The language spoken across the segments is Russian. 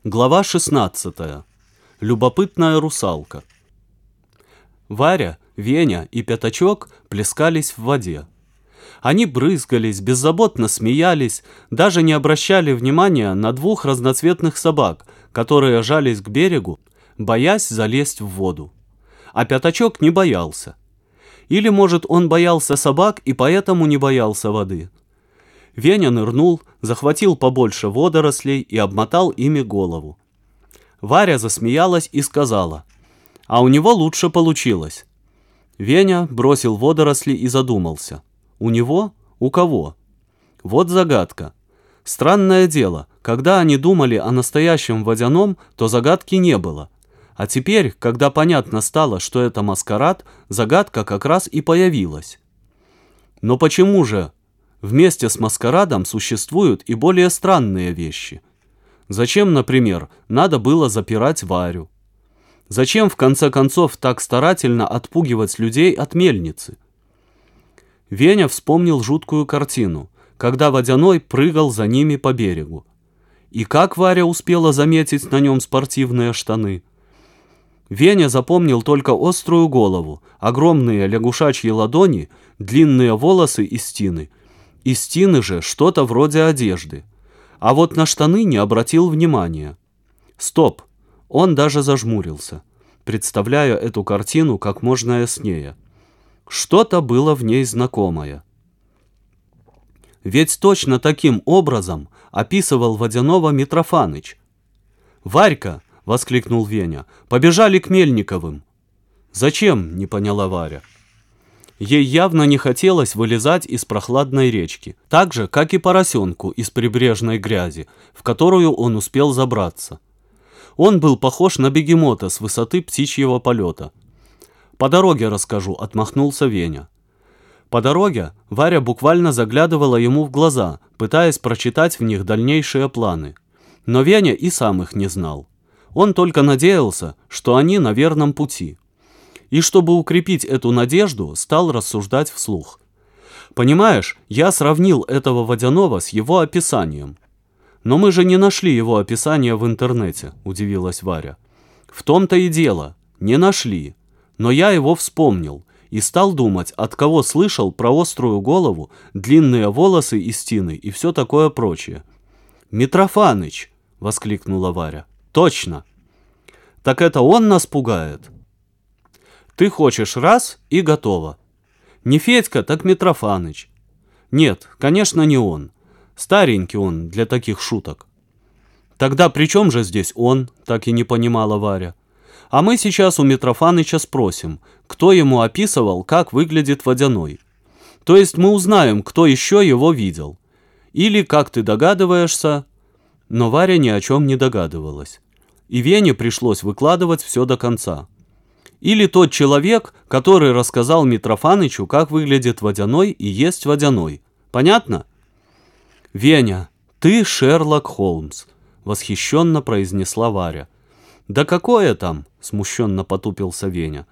Глава 16. Любопытная русалка. Варя, Веня и Пятачок плескались в воде. Они брызгались, беззаботно смеялись, даже не обращали внимания на двух разноцветных собак, которые жались к берегу, боясь залезть в воду. А Пятачок не боялся. Или, может, он боялся собак и поэтому не боялся воды. Веня нырнул, захватил побольше водорослей и обмотал ими голову. Варя засмеялась и сказала: «А у него лучше получилось». Веня бросил водоросли и задумался. У него? У кого? Вот загадка. Странное дело, когда они думали о настоящем водяном, то загадки не было. А теперь, когда понятно стало, что это маскарад, загадка как раз и появилась. Но почему же вместе с маскарадом существуют и более странные вещи? Зачем, например, надо было запирать Варю? Зачем, в конце концов, так старательно отпугивать людей от мельницы? Веня вспомнил жуткую картину, когда водяной прыгал за ними по берегу. И как Варя успела заметить на нем спортивные штаны? Веня запомнил только острую голову, огромные лягушачьи ладони, длинные волосы и стины. И стины же что-то вроде одежды. А вот на штаны не обратил внимания. Стоп! Он даже зажмурился, представляя эту картину как можно яснее. Что-то было в ней знакомое. Ведь точно таким образом описывал водяного Митрофаныч. «Варька!» — воскликнул Веня. «Побежали к Мельниковым». «Зачем?» — не поняла Варя. Ей явно не хотелось вылезать из прохладной речки, так же, как и поросенку из прибрежной грязи, в которую он успел забраться. Он был похож на бегемота с высоты птичьего полета. «По дороге расскажу», — отмахнулся Веня. По дороге Варя буквально заглядывала ему в глаза, пытаясь прочитать в них дальнейшие планы. Но Веня и сам их не знал. Он только надеялся, что они на верном пути. И чтобы укрепить эту надежду, стал рассуждать вслух. «Понимаешь, я сравнил этого водяного с его описанием». «Но мы же не нашли его описание в интернете», — удивилась Варя. «В том-то и дело, не нашли. Но я его вспомнил и стал думать, от кого слышал про острую голову, длинные волосы и стены и все такое прочее». «Митрофаныч!» — воскликнула Варя. «Точно! Так это он нас пугает?» «Ты хочешь раз и готово. Не Федька, так Митрофаныч». «Нет, конечно, не он. Старенький он для таких шуток». «Тогда при чем же здесь он?» — так и не понимала Варя. «А мы сейчас у Митрофаныча спросим, кто ему описывал, как выглядит водяной. То есть мы узнаем, кто еще его видел. Или, как ты догадываешься...» Но Варя ни о чем не догадывалась. И Вене пришлось выкладывать все до конца. Или тот человек, который рассказал Митрофанычу, как выглядит водяной и есть водяной. Понятно? «Веня, ты Шерлок Холмс», — восхищенно произнесла Варя. «Да какое там?» — смущенно потупился Веня.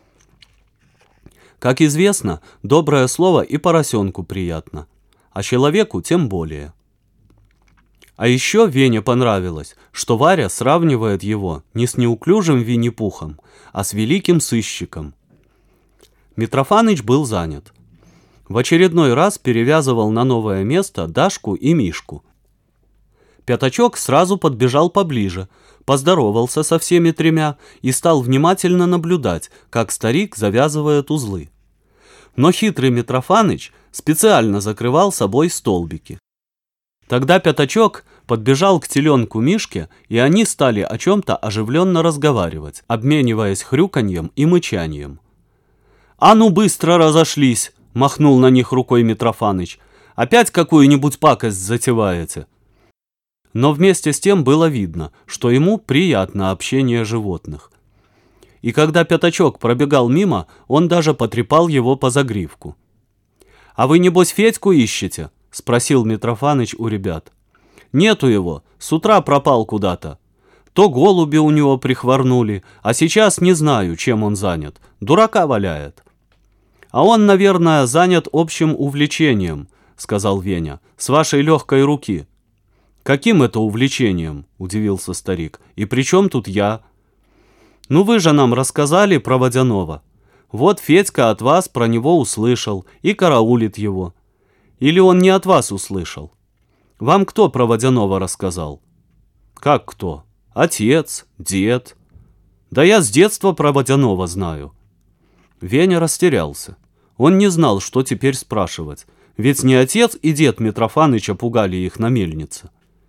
Как известно, доброе слово и поросенку приятно, а человеку тем более. А еще Вене понравилось, что Варя сравнивает его не с неуклюжим Винни-Пухом, а с великим сыщиком. Митрофаныч был занят. В очередной раз перевязывал на новое место Дашку и Мишку. Пятачок сразу подбежал поближе, поздоровался со всеми тремя и стал внимательно наблюдать, как старик завязывает узлы. Но хитрый Митрофаныч специально закрывал собой столбики. Тогда Пятачок подбежал к теленку Мишке, и они стали о чем-то оживленно разговаривать, обмениваясь хрюканьем и мычанием. «А ну быстро разошлись!» — махнул на них рукой Митрофаныч. «Опять какую-нибудь пакость затеваете?» Но вместе с тем было видно, что ему приятно общение животных. И когда Пятачок пробегал мимо, он даже потрепал его по загривку. «А вы, небось, Федьку ищете?» — спросил Митрофаныч у ребят. «Нету его, с утра пропал куда-то. То голуби у него прихворнули, а сейчас не знаю, чем он занят. Дурака валяет». «А он, наверное, занят общим увлечением», — сказал Веня, — «с вашей легкой руки». «Каким это увлечением?» – удивился старик. «И при чем тут я?» «Ну вы же нам рассказали про Водяного. Вот Федька от вас про него услышал и караулит его. Или он не от вас услышал? Вам кто про Водяного рассказал?» «Как кто? Отец, дед. Да я с детства про Водяного знаю». Веня растерялся. Он не знал, что теперь спрашивать, ведь не отец и дед Митрофаныча пугали их на мельнице.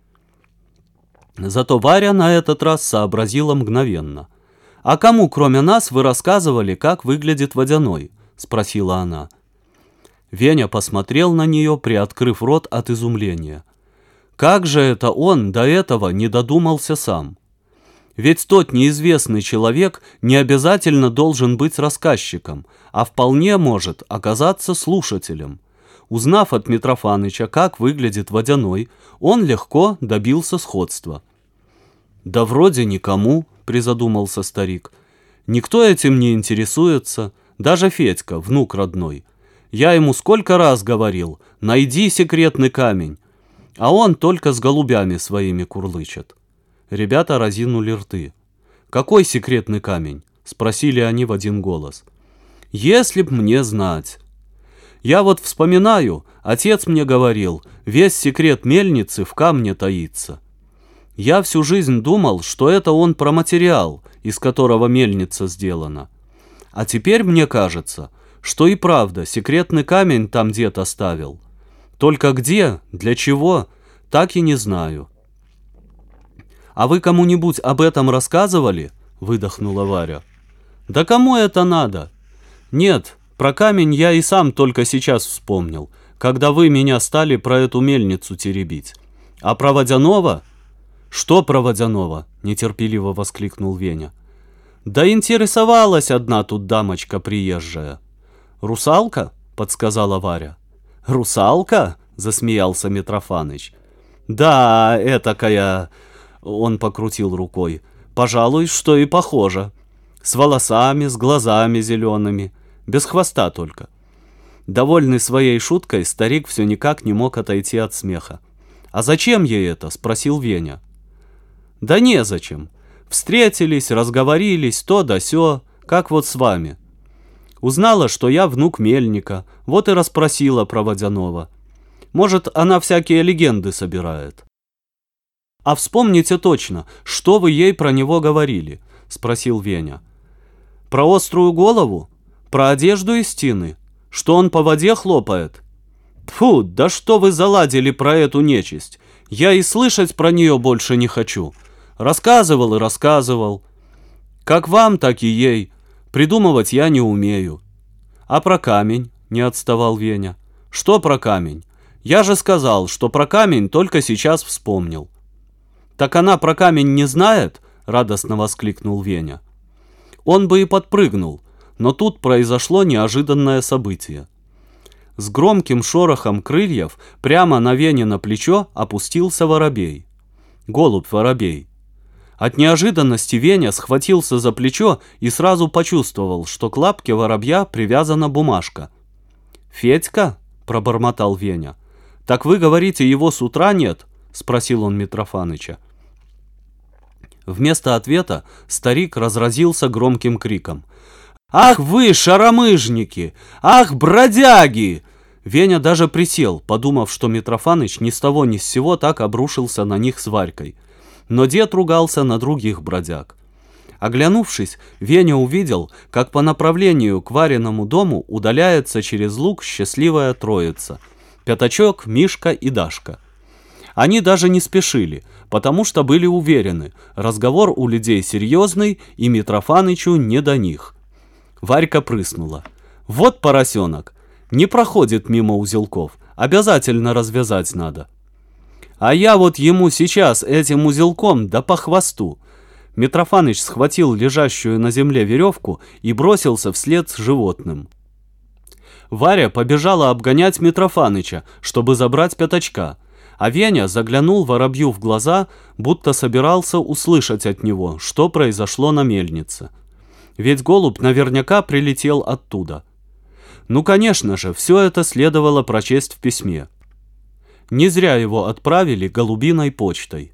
Зато Варя на этот раз сообразила мгновенно. «А кому, кроме нас, вы рассказывали, как выглядит Водяной?» – спросила она. Веня посмотрел на нее, приоткрыв рот от изумления. Как же это он до этого не додумался сам? Ведь тот неизвестный человек не обязательно должен быть рассказчиком, а вполне может оказаться слушателем. Узнав от Митрофаныча, как выглядит Водяной, он легко добился сходства. «Да вроде никому», — призадумался старик. «Никто этим не интересуется, даже Федька, внук родной. Я ему сколько раз говорил: найди секретный камень, а он только с голубями своими курлычет». Ребята разинули рты. «Какой секретный камень?» — спросили они в один голос. «Если б мне знать. Я вот вспоминаю, отец мне говорил, весь секрет мельницы в камне таится. Я всю жизнь думал, что это он про материал, из которого мельница сделана. А теперь мне кажется, что и правда секретный камень там дед оставил. Только где, для чего, так и не знаю». «А вы кому-нибудь об этом рассказывали?» — выдохнула Варя. «Да кому это надо? Нет, про камень я и сам только сейчас вспомнил, когда вы меня стали про эту мельницу теребить. А про Водяного?» «Что про Водяного?» — нетерпеливо воскликнул Веня. «Да интересовалась одна тут дамочка приезжая». «Русалка?» — подсказала Варя. «Русалка?» — засмеялся Митрофаныч. «Да, этакая...» Он покрутил рукой. «Пожалуй, что и похоже. С волосами, с глазами зелеными. Без хвоста только». Довольный своей шуткой, старик все никак не мог отойти от смеха. «А зачем ей это?» — спросил Веня. «Да незачем. Встретились, разговорились, то да сё, как вот с вами. Узнала, что я внук мельника, вот и расспросила про Водяного. Может, она всякие легенды собирает». «А вспомните точно, что вы ей про него говорили?» — спросил Веня. «Про острую голову? Про одежду из тины? Что он по воде хлопает?» «Тьфу, да что вы заладили про эту нечисть? Я и слышать про нее больше не хочу. Рассказывал и рассказывал. Как вам, так и ей. Придумывать я не умею». «А про камень?» — не отставал Веня. «Что про камень? Я же сказал, что про камень только сейчас вспомнил». «Так она про камень не знает?» — радостно воскликнул Веня. Он бы и подпрыгнул, но тут произошло неожиданное событие. С громким шорохом крыльев прямо на Вене на плечо опустился воробей. Голубь-воробей. От неожиданности Веня схватился за плечо и сразу почувствовал, что к лапке воробья привязана бумажка. «Федька?» — пробормотал Веня. «Так вы говорите, его с утра нет?» — спросил он Митрофаныча. Вместо ответа старик разразился громким криком. «Ах вы, шаромыжники! Ах, бродяги!» Веня даже присел, подумав, что Митрофаныч ни с того ни с сего так обрушился на них с Варькой. Но дед ругался на других бродяг. Оглянувшись, Веня увидел, как по направлению к Вариному дому удаляется через луг счастливая троица — Пятачок, Мишка и Дашка. Они даже не спешили, потому что были уверены, разговор у людей серьезный и Митрофанычу не до них. Варька прыснула. «Вот поросенок! Не проходит мимо узелков, обязательно развязать надо». «А я вот ему сейчас этим узелком да по хвосту». Митрофаныч схватил лежащую на земле веревку и бросился вслед с животным. Варя побежала обгонять Митрофаныча, чтобы забрать Пятачка, а Веня заглянул воробью в глаза, будто собирался услышать от него, что произошло на мельнице. Ведь голубь наверняка прилетел оттуда. Ну, конечно же, все это следовало прочесть в письме. Не зря его отправили голубиной почтой.